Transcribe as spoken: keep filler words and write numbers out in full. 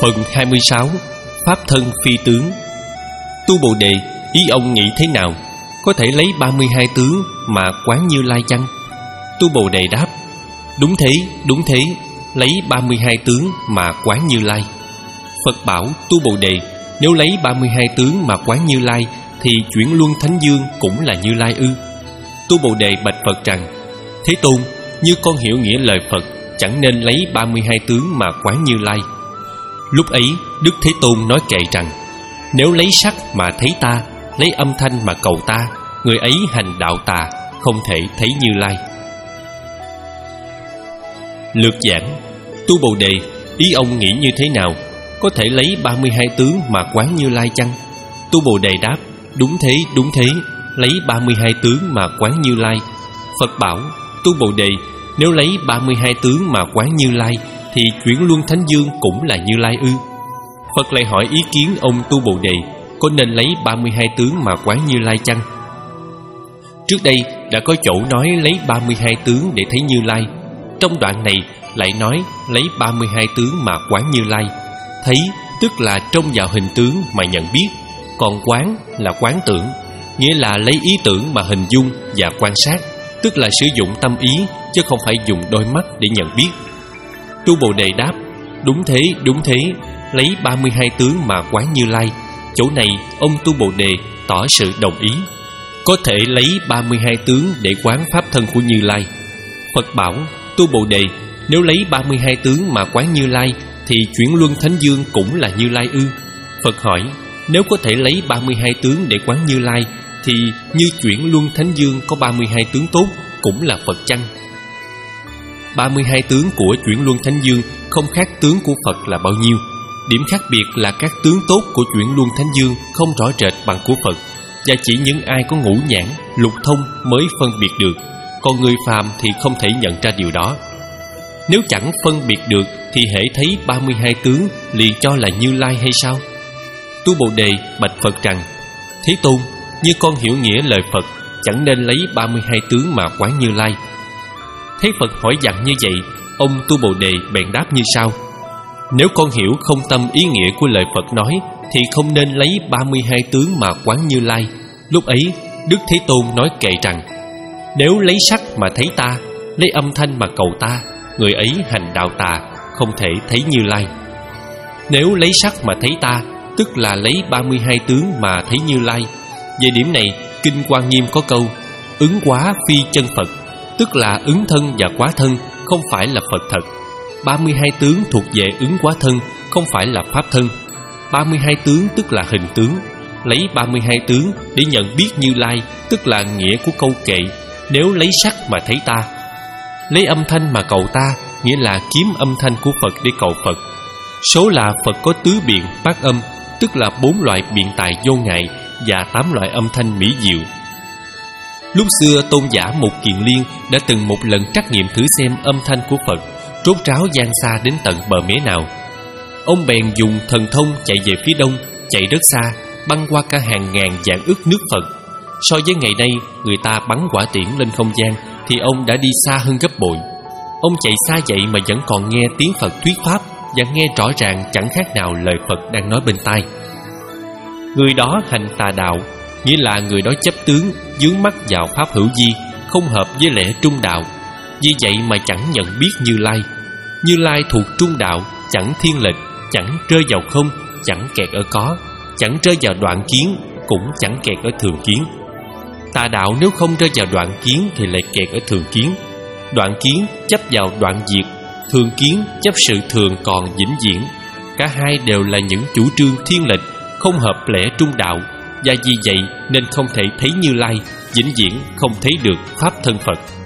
Phần hai mươi sáu. Pháp thân phi tướng. Tu Bồ Đề, ý ông nghĩ thế nào? Có thể lấy ba mươi hai tướng mà quán Như Lai chăng? Tu Bồ Đề đáp: Đúng thế, đúng thế, lấy ba mươi hai tướng mà quán Như Lai. Phật bảo Tu Bồ Đề: Nếu lấy ba mươi hai tướng mà quán Như Lai thì chuyển luân thánh dương cũng là Như Lai ư? Tu Bồ Đề bạch Phật rằng: Thế Tôn, như con hiểu nghĩa lời Phật, chẳng nên lấy ba mươi hai tướng mà quán Như Lai. Lúc ấy Đức Thế Tôn nói kệ rằng: Nếu lấy sắc mà thấy ta, lấy âm thanh mà cầu ta, người ấy hành đạo tà, không thể thấy Như Lai. Lược giảng: Tu Bồ Đề, ý ông nghĩ như thế nào? Có thể lấy ba mươi hai tướng mà quán Như Lai chăng? Tu Bồ Đề đáp: Đúng thế, đúng thế, lấy ba mươi hai tướng mà quán Như Lai. Phật bảo: Tu Bồ Đề, nếu lấy ba mươi hai tướng mà quán Như Lai thì chuyển luân thánh dương cũng là Như Lai ư? Phật lại hỏi ý kiến ông Tu Bồ Đề: Có nên lấy ba mươi hai tướng mà quán Như Lai chăng? Trước đây đã có chỗ nói lấy ba mươi hai tướng để thấy Như Lai. Trong đoạn này lại nói lấy ba mươi hai tướng mà quán Như Lai. Thấy tức là trông vào hình tướng mà nhận biết, còn quán là quán tưởng, nghĩa là lấy ý tưởng mà hình dung và quan sát, tức là sử dụng tâm ý chứ không phải dùng đôi mắt để nhận biết. Tu Bồ Đề đáp: Đúng thế, đúng thế, lấy ba mươi hai tướng mà quán Như Lai. Chỗ này ông Tu Bồ Đề tỏ sự đồng ý, có thể lấy ba mươi hai tướng để quán pháp thân của Như Lai. Phật bảo: Tu Bồ Đề, nếu lấy ba mươi hai tướng mà quán Như Lai thì chuyển luân thánh dương cũng là Như Lai ư? Phật hỏi: Nếu có thể lấy ba mươi hai tướng để quán Như Lai thì như chuyển luân thánh dương có ba mươi hai tướng tốt cũng là Phật chăng? ba mươi hai tướng của chuyển luân thánh dương không khác tướng của Phật là bao nhiêu. Điểm khác biệt là các tướng tốt của chuyển luân thánh dương không rõ rệt bằng của Phật, và chỉ những ai có ngũ nhãn, lục thông mới phân biệt được, còn người phàm thì không thể nhận ra điều đó. Nếu chẳng phân biệt được thì hễ thấy ba mươi hai tướng liền cho là Như Lai hay sao? Tu Bồ Đề bạch Phật rằng: Thế Tôn, như con hiểu nghĩa lời Phật, chẳng nên lấy ba mươi hai tướng mà quán Như Lai. Thấy Phật hỏi dặn như vậy, ông Tu Bồ Đề bèn đáp như sau: Nếu con hiểu không tâm ý nghĩa của lời Phật nói thì không nên lấy ba mươi hai tướng mà quán Như Lai. Lúc ấy Đức Thế Tôn nói kệ rằng: Nếu lấy sắc mà thấy ta, lấy âm thanh mà cầu ta, người ấy hành đạo tà, không thể thấy Như Lai. Nếu lấy sắc mà thấy ta, tức là lấy ba mươi hai tướng mà thấy Như Lai. Về điểm này, Kinh Hoa Nghiêm có câu: Ứng quá phi chân Phật, tức là ứng thân và quá thân không phải là Phật thật. ba mươi hai tướng thuộc về ứng quá thân, không phải là pháp thân. ba mươi hai tướng tức là hình tướng. Lấy ba mươi hai tướng để nhận biết Như Lai, tức là nghĩa của câu kệ: Nếu lấy sắc mà thấy ta. Lấy âm thanh mà cầu ta, nghĩa là kiếm âm thanh của Phật để cầu Phật. Số là Phật có tứ biện bát âm, tức là bốn loại biện tài vô ngại và tám loại âm thanh mỹ diệu. Lúc xưa tôn giả Mục Kiền Liên đã từng một lần trắc nghiệm thử xem âm thanh của Phật rốt ráo vang xa đến tận bờ mé nào. Ông bèn dùng thần thông chạy về phía đông, chạy rất xa, băng qua cả hàng ngàn vạn ức nước Phật. So với ngày nay người ta bắn quả tiễn lên không gian thì ông đã đi xa hơn gấp bội. Ông chạy xa vậy mà vẫn còn nghe tiếng Phật thuyết pháp, và nghe rõ ràng chẳng khác nào lời Phật đang nói bên tai. Người đó hành tà đạo, nghĩa là người đó chấp tướng, dướng mắt vào pháp hữu vi, không hợp với lẽ trung đạo. Vì vậy mà chẳng nhận biết Như Lai. Như Lai thuộc trung đạo, chẳng thiên lệch, chẳng rơi vào không, chẳng kẹt ở có, chẳng rơi vào đoạn kiến, cũng chẳng kẹt ở thường kiến. Tà đạo nếu không rơi vào đoạn kiến thì lại kẹt ở thường kiến. Đoạn kiến chấp vào đoạn diệt, thường kiến chấp sự thường còn vĩnh viễn. Cả hai đều là những chủ trương thiên lệch, không hợp lẽ trung đạo, và vì vậy nên không thể thấy Như Lai, vĩnh viễn không thấy được pháp thân Phật.